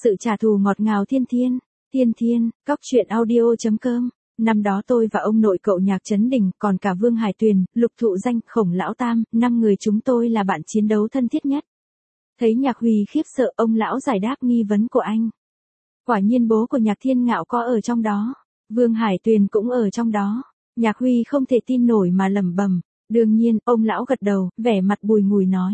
Sự trả thù ngọt ngào thiên thiên. Thiên thiên, cóc truyện audio.com. Năm đó tôi và ông nội cậu Nhạc Trấn Đình, còn cả Vương Hải Tuyền, Lục Thụ Danh, Khổng Lão Tam, 5 người chúng tôi là bạn chiến đấu thân thiết nhất. Thấy Nhạc Huy khiếp sợ, ông lão giải đáp nghi vấn của anh. Quả nhiên bố của Nhạc Thiên Ngạo có ở trong đó. Vương Hải Tuyền cũng ở trong đó. Nhạc Huy không thể tin nổi mà lẩm bẩm. Đương nhiên, ông lão gật đầu, vẻ mặt bùi ngùi nói.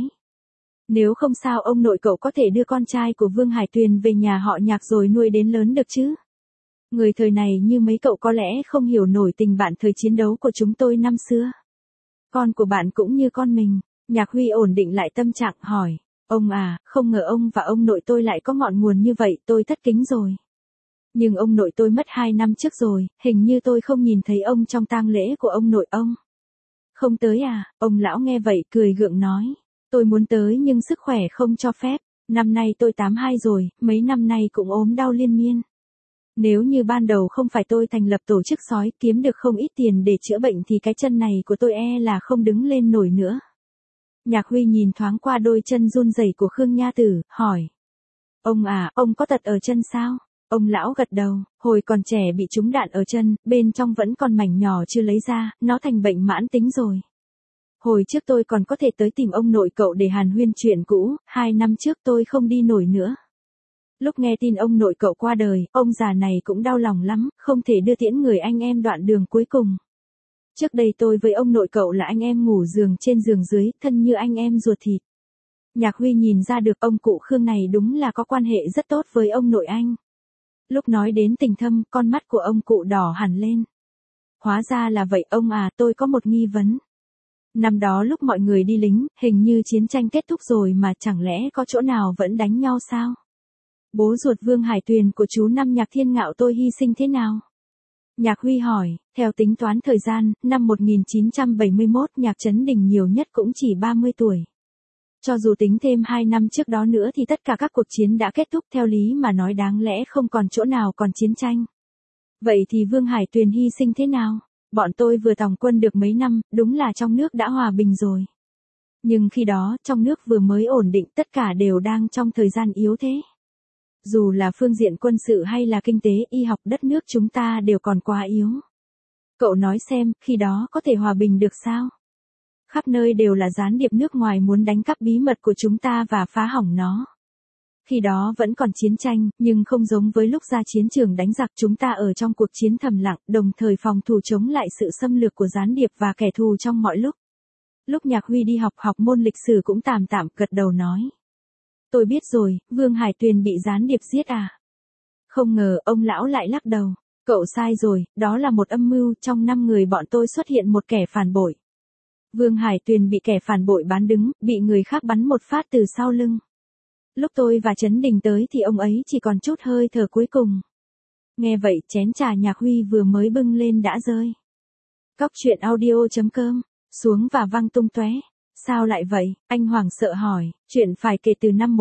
Nếu không sao ông nội cậu có thể đưa con trai của Vương Hải Tuyền về nhà họ Nhạc rồi nuôi đến lớn được chứ? Người thời này như mấy cậu có lẽ không hiểu nổi tình bạn thời chiến đấu của chúng tôi năm xưa. Con của bạn cũng như con mình. Nhạc Huy ổn định lại tâm trạng hỏi. Ông à, không ngờ ông và ông nội tôi lại có ngọn nguồn như vậy, tôi thất kính rồi. Nhưng ông nội tôi mất 2 năm trước rồi, hình như tôi không nhìn thấy ông trong tang lễ của ông nội ông. Không tới à? Ông lão nghe vậy cười gượng nói. Tôi muốn tới nhưng sức khỏe không cho phép. Năm nay tôi 82 rồi, mấy năm nay cũng ốm đau liên miên. Nếu như ban đầu không phải tôi thành lập tổ chức sói kiếm được không ít tiền để chữa bệnh thì cái chân này của tôi là không đứng lên nổi nữa. Nhạc Huy nhìn thoáng qua đôi chân run rẩy của Khương Nha Tử, hỏi. Ông à, ông có tật ở chân sao? Ông lão gật đầu, hồi còn trẻ bị trúng đạn ở chân, bên trong vẫn còn mảnh nhỏ chưa lấy ra, nó thành bệnh mãn tính rồi. Hồi trước tôi còn có thể tới tìm ông nội cậu để hàn huyên chuyện cũ, 2 năm trước tôi không đi nổi nữa. Lúc nghe tin ông nội cậu qua đời, ông già này cũng đau lòng lắm, không thể đưa tiễn người anh em đoạn đường cuối cùng. Trước đây tôi với ông nội cậu là anh em ngủ giường trên giường dưới, thân như anh em ruột thịt. Nhạc Huy nhìn ra được ông cụ Khương này đúng là có quan hệ rất tốt với ông nội anh. Lúc nói đến tình thâm, con mắt của ông cụ đỏ hẳn lên. Hóa ra là vậy ông à, tôi có một nghi vấn. Năm đó lúc mọi người đi lính, hình như chiến tranh kết thúc rồi mà chẳng lẽ có chỗ nào vẫn đánh nhau sao? Bố ruột Vương Hải Tuyền của chú năm Nhạc Thiên Ngạo tôi hy sinh thế nào? Nhạc Huy hỏi, theo tính toán thời gian, năm 1971 Nhạc Trấn Đình nhiều nhất cũng chỉ 30 tuổi. Cho dù tính thêm 2 năm trước đó nữa thì tất cả các cuộc chiến đã kết thúc theo lý mà nói đáng lẽ không còn chỗ nào còn chiến tranh. Vậy thì Vương Hải Tuyền hy sinh thế nào? Bọn tôi vừa tòng quân được mấy năm, đúng là trong nước đã hòa bình rồi. Nhưng khi đó, trong nước vừa mới ổn định tất cả đều đang trong thời gian yếu thế. Dù là phương diện quân sự hay là kinh tế, y học đất nước chúng ta đều còn quá yếu. Cậu nói xem, khi đó có thể hòa bình được sao? Khắp nơi đều là gián điệp nước ngoài muốn đánh cắp bí mật của chúng ta và phá hỏng nó. Khi đó vẫn còn chiến tranh, nhưng không giống với lúc ra chiến trường đánh giặc chúng ta ở trong cuộc chiến thầm lặng, đồng thời phòng thủ chống lại sự xâm lược của gián điệp và kẻ thù trong mọi lúc. Lúc Nhạc Huy đi học môn lịch sử cũng tạm gật đầu nói. Tôi biết rồi, Vương Hải Tuyền bị gián điệp giết à? Không ngờ, ông lão lại lắc đầu. Cậu sai rồi, đó là một âm mưu, trong 5 người bọn tôi xuất hiện một kẻ phản bội. Vương Hải Tuyền bị kẻ phản bội bán đứng, bị người khác bắn một phát từ sau lưng. Lúc tôi và Trấn Đình tới thì ông ấy chỉ còn chút hơi thở cuối cùng. Nghe vậy, chén trà Nhạc Huy vừa mới bưng lên đã rơi. Cóc truyện audio.com, xuống và văng tung tóe. Sao lại vậy? Anh hoảng sợ hỏi, chuyện phải kể từ năm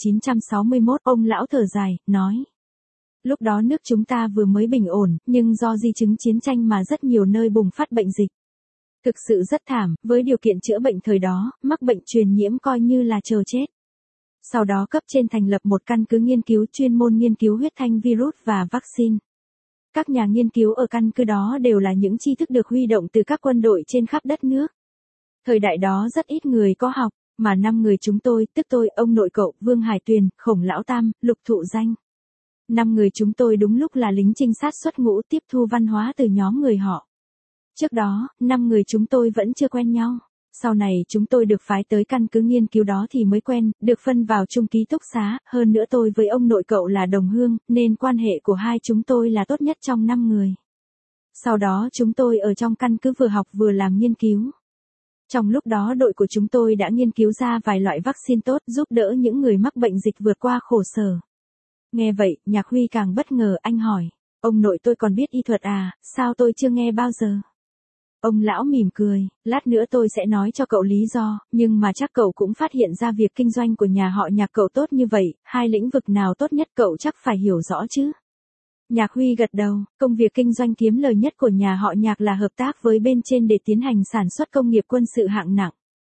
1961, ông lão thở dài, nói. Lúc đó nước chúng ta vừa mới bình ổn, nhưng do di chứng chiến tranh mà rất nhiều nơi bùng phát bệnh dịch. Thực sự rất thảm, với điều kiện chữa bệnh thời đó, mắc bệnh truyền nhiễm coi như là chờ chết. Sau đó cấp trên thành lập một căn cứ nghiên cứu chuyên môn nghiên cứu huyết thanh virus và vaccine. Các nhà nghiên cứu ở căn cứ đó đều là những tri thức được huy động từ các quân đội trên khắp đất nước. Thời đại đó rất ít người có học, mà 5 người chúng tôi, tức tôi, ông nội cậu, Vương Hải Tuyền, Khổng Lão Tam, Lục Thụ Danh. 5 người chúng tôi đúng lúc là lính trinh sát xuất ngũ tiếp thu văn hóa từ nhóm người họ. Trước đó, 5 người chúng tôi vẫn chưa quen nhau. Sau này chúng tôi được phái tới căn cứ nghiên cứu đó thì mới quen, được phân vào chung ký túc xá, hơn nữa tôi với ông nội cậu là đồng hương, nên quan hệ của hai chúng tôi là tốt nhất trong 5 người. Sau đó chúng tôi ở trong căn cứ vừa học vừa làm nghiên cứu. Trong lúc đó đội của chúng tôi đã nghiên cứu ra vài loại vaccine tốt giúp đỡ những người mắc bệnh dịch vượt qua khổ sở. Nghe vậy, Nhạc Huy càng bất ngờ, anh hỏi, ông nội tôi còn biết y thuật à, sao tôi chưa nghe bao giờ? Ông lão mỉm cười, lát nữa tôi sẽ nói cho cậu lý do, nhưng mà chắc cậu cũng phát hiện ra việc kinh doanh của nhà họ Nhạc cậu tốt như vậy, hai lĩnh vực nào tốt nhất cậu chắc phải hiểu rõ chứ. Nhạc Huy gật đầu, công việc kinh doanh kiếm lời nhất của nhà họ Nhạc là hợp tác với bên trên để tiến hành sản xuất công nghiệp quân sự hạng nặng.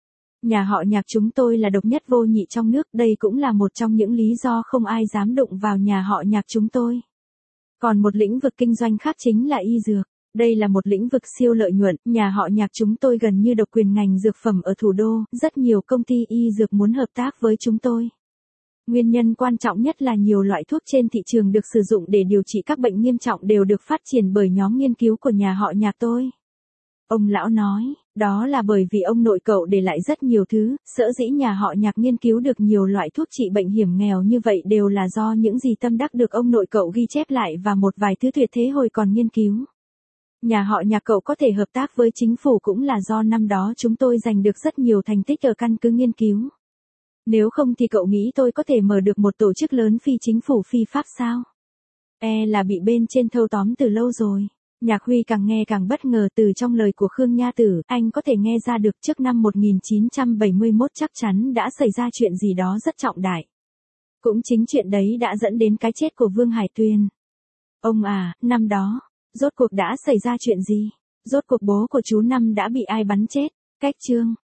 Nhà họ Nhạc chúng tôi là độc nhất vô nhị trong nước, đây cũng là một trong những lý do không ai dám đụng vào nhà họ Nhạc chúng tôi. Còn một lĩnh vực kinh doanh khác chính là y dược. Đây là một lĩnh vực siêu lợi nhuận, nhà họ Nhạc chúng tôi gần như độc quyền ngành dược phẩm ở thủ đô, rất nhiều công ty y dược muốn hợp tác với chúng tôi. Nguyên nhân quan trọng nhất là nhiều loại thuốc trên thị trường được sử dụng để điều trị các bệnh nghiêm trọng đều được phát triển bởi nhóm nghiên cứu của nhà họ Nhạc tôi. Ông lão nói, đó là bởi vì ông nội cậu để lại rất nhiều thứ, sở dĩ nhà họ Nhạc nghiên cứu được nhiều loại thuốc trị bệnh hiểm nghèo như vậy đều là do những gì tâm đắc được ông nội cậu ghi chép lại và một vài thứ tuyệt thế hồi còn nghiên cứu. Nhà họ Nhạc cậu có thể hợp tác với chính phủ cũng là do năm đó chúng tôi giành được rất nhiều thành tích ở căn cứ nghiên cứu. Nếu không thì cậu nghĩ tôi có thể mở được một tổ chức lớn phi chính phủ phi pháp sao? Là bị bên trên thâu tóm từ lâu rồi. Nhạc Huy càng nghe càng bất ngờ từ trong lời của Khương Nha Tử, anh có thể nghe ra được trước năm 1971 chắc chắn đã xảy ra chuyện gì đó rất trọng đại. Cũng chính chuyện đấy đã dẫn đến cái chết của Vương Hải Tuyền. Ông à, năm đó, rốt cuộc đã xảy ra chuyện gì? Rốt cuộc bố của chú Năm đã bị ai bắn chết? Cách chương